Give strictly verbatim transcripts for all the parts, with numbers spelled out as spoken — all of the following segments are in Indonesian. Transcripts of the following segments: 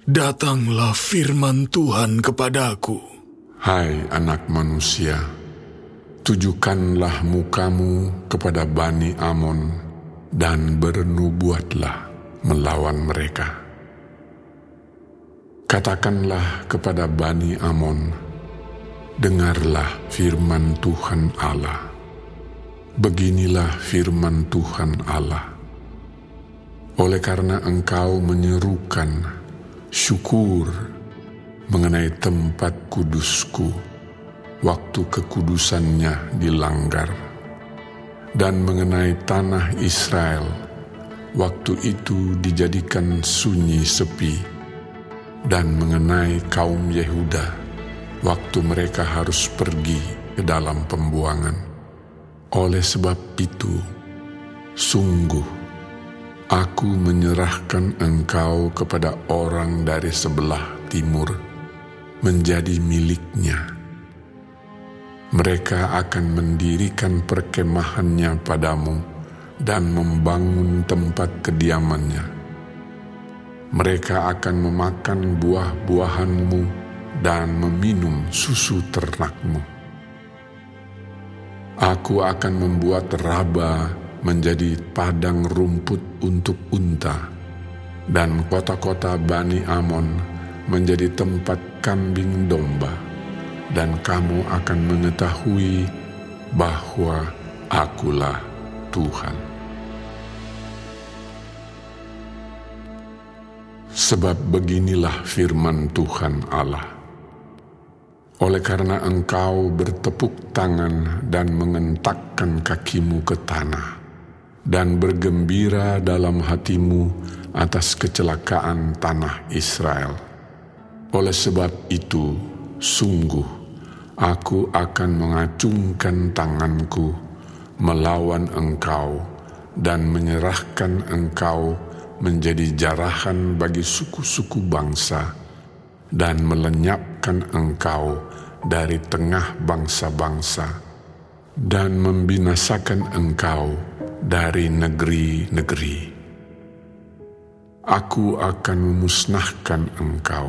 Datanglah firman Tuhan kepadaku. Hai anak manusia, tujukanlah mukamu kepada Bani Amon dan bernubuatlah melawan mereka. Katakanlah kepada Bani Amon, dengarlah firman Tuhan Allah. Beginilah firman Tuhan Allah. Oleh karena engkau menyerukan syukur mengenai tempat kudusku, waktu kekudusannya dilanggar, dan mengenai tanah Israel, waktu itu dijadikan sunyi sepi, dan mengenai kaum Yehuda, waktu mereka harus pergi ke dalam pembuangan. Oleh sebab itu, sungguh, aku menyerahkan engkau kepada orang dari sebelah timur, menjadi miliknya. Mereka akan mendirikan perkemahannya padamu dan membangun tempat kediamannya. Mereka akan memakan buah-buahanmu dan meminum susu ternakmu. Aku akan membuat Raba menjadi padang rumput untuk unta, dan kota-kota Bani Amon menjadi tempat kambing domba, dan kamu akan mengetahui bahwa Akulah Tuhan. Sebab beginilah firman Tuhan Allah. Oleh karena engkau bertepuk tangan dan mengentakkan kakimu ke tanah, dan bergembira dalam hatimu atas kecelakaan tanah Israel. Oleh sebab itu, sungguh, aku akan mengacungkan tanganku melawan engkau dan menyerahkan engkau menjadi jarahan bagi suku-suku bangsa, dan melenyapkan engkau dari tengah bangsa-bangsa, dan membinasakan engkau dari negeri-negeri. Aku akan memusnahkan engkau.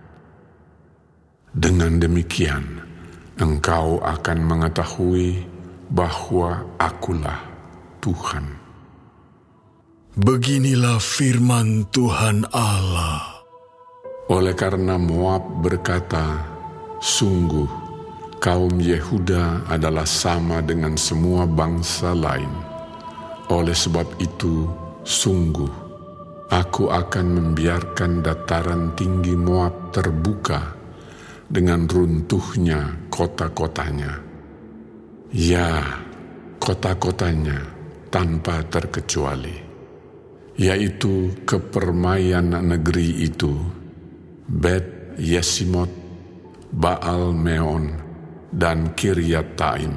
Dengan demikian, engkau akan mengetahui bahwa Akulah Tuhan. Beginilah firman Tuhan Allah. Oleh karena Moab berkata, sungguh, kaum Yehuda adalah sama dengan semua bangsa lain. Oleh sebab itu, sungguh, aku akan membiarkan dataran tinggi Moab terbuka dengan runtuhnya kota-kotanya. Ya, kota-kotanya tanpa terkecuali, yaitu kepermaian negeri itu, Bet Yesimot, Baal Meon, dan Kiryataim.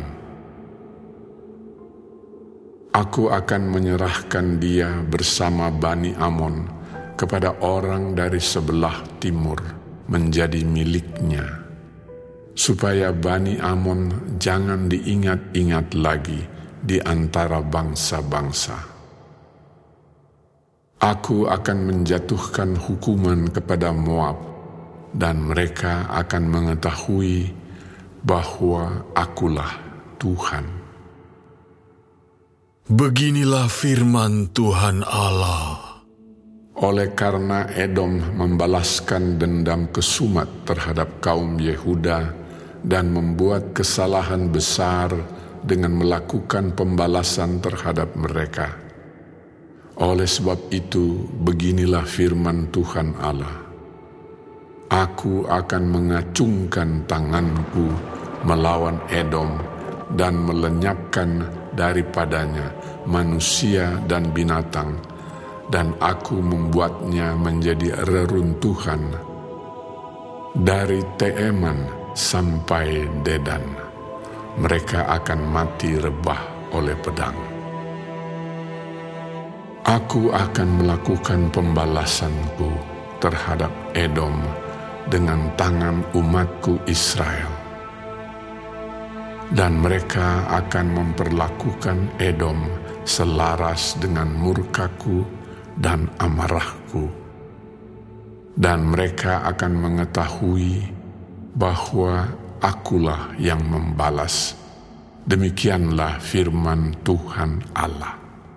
Aku akan menyerahkan dia bersama Bani Amon kepada orang dari sebelah timur menjadi miliknya, supaya Bani Amon jangan diingat-ingat lagi di antara bangsa-bangsa. Aku akan menjatuhkan hukuman kepada Moab, dan mereka akan mengetahui bahwa Akulah Tuhan. Beginilah firman Tuhan Allah. Oleh karena Edom membalaskan dendam kesumat terhadap kaum Yehuda dan membuat kesalahan besar dengan melakukan pembalasan terhadap mereka. Oleh sebab itu, beginilah firman Tuhan Allah. Aku akan mengacungkan tanganku melawan Edom dan melenyapkan daripadanya manusia dan binatang, dan aku membuatnya menjadi reruntuhan dari Teeman sampai Dedan. Mereka akan mati rebah oleh pedang. Aku akan melakukan pembalasanku terhadap Edom dengan tangan umatku Israel, dan mereka akan memperlakukan Edom selaras dengan murkaku dan amarahku. dan mereka akan mengetahui bahwa Akulah yang membalas. Demikianlah firman Tuhan Allah.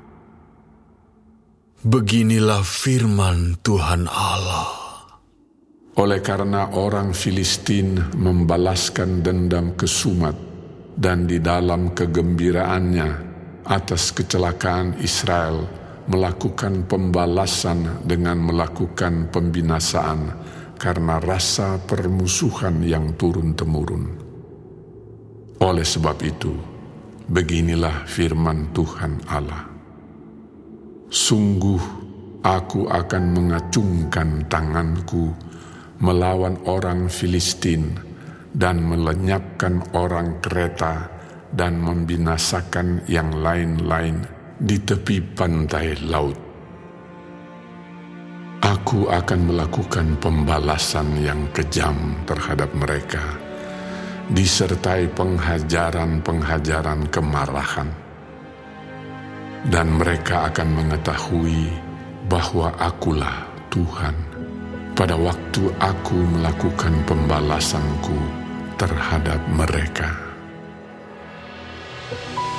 Beginilah firman Tuhan Allah. Oleh karena orang Filistin membalaskan dendam kesumat dan di dalam kegembiraannya atas kecelakaan Israel melakukan pembalasan dengan melakukan pembinasaan karena rasa permusuhan yang turun-temurun. Oleh sebab itu, beginilah firman Tuhan Allah. Sungguh aku akan mengacungkan tanganku melawan orang Filistin dan melenyapkan orang Kreta dan membinasakan yang lain-lain di tepi pantai laut. Aku akan melakukan pembalasan yang kejam terhadap mereka, disertai penghajaran-penghajaran kemarahan. Dan mereka akan mengetahui bahwa Akulah Tuhan pada waktu aku melakukan pembalasanku terhadap mereka.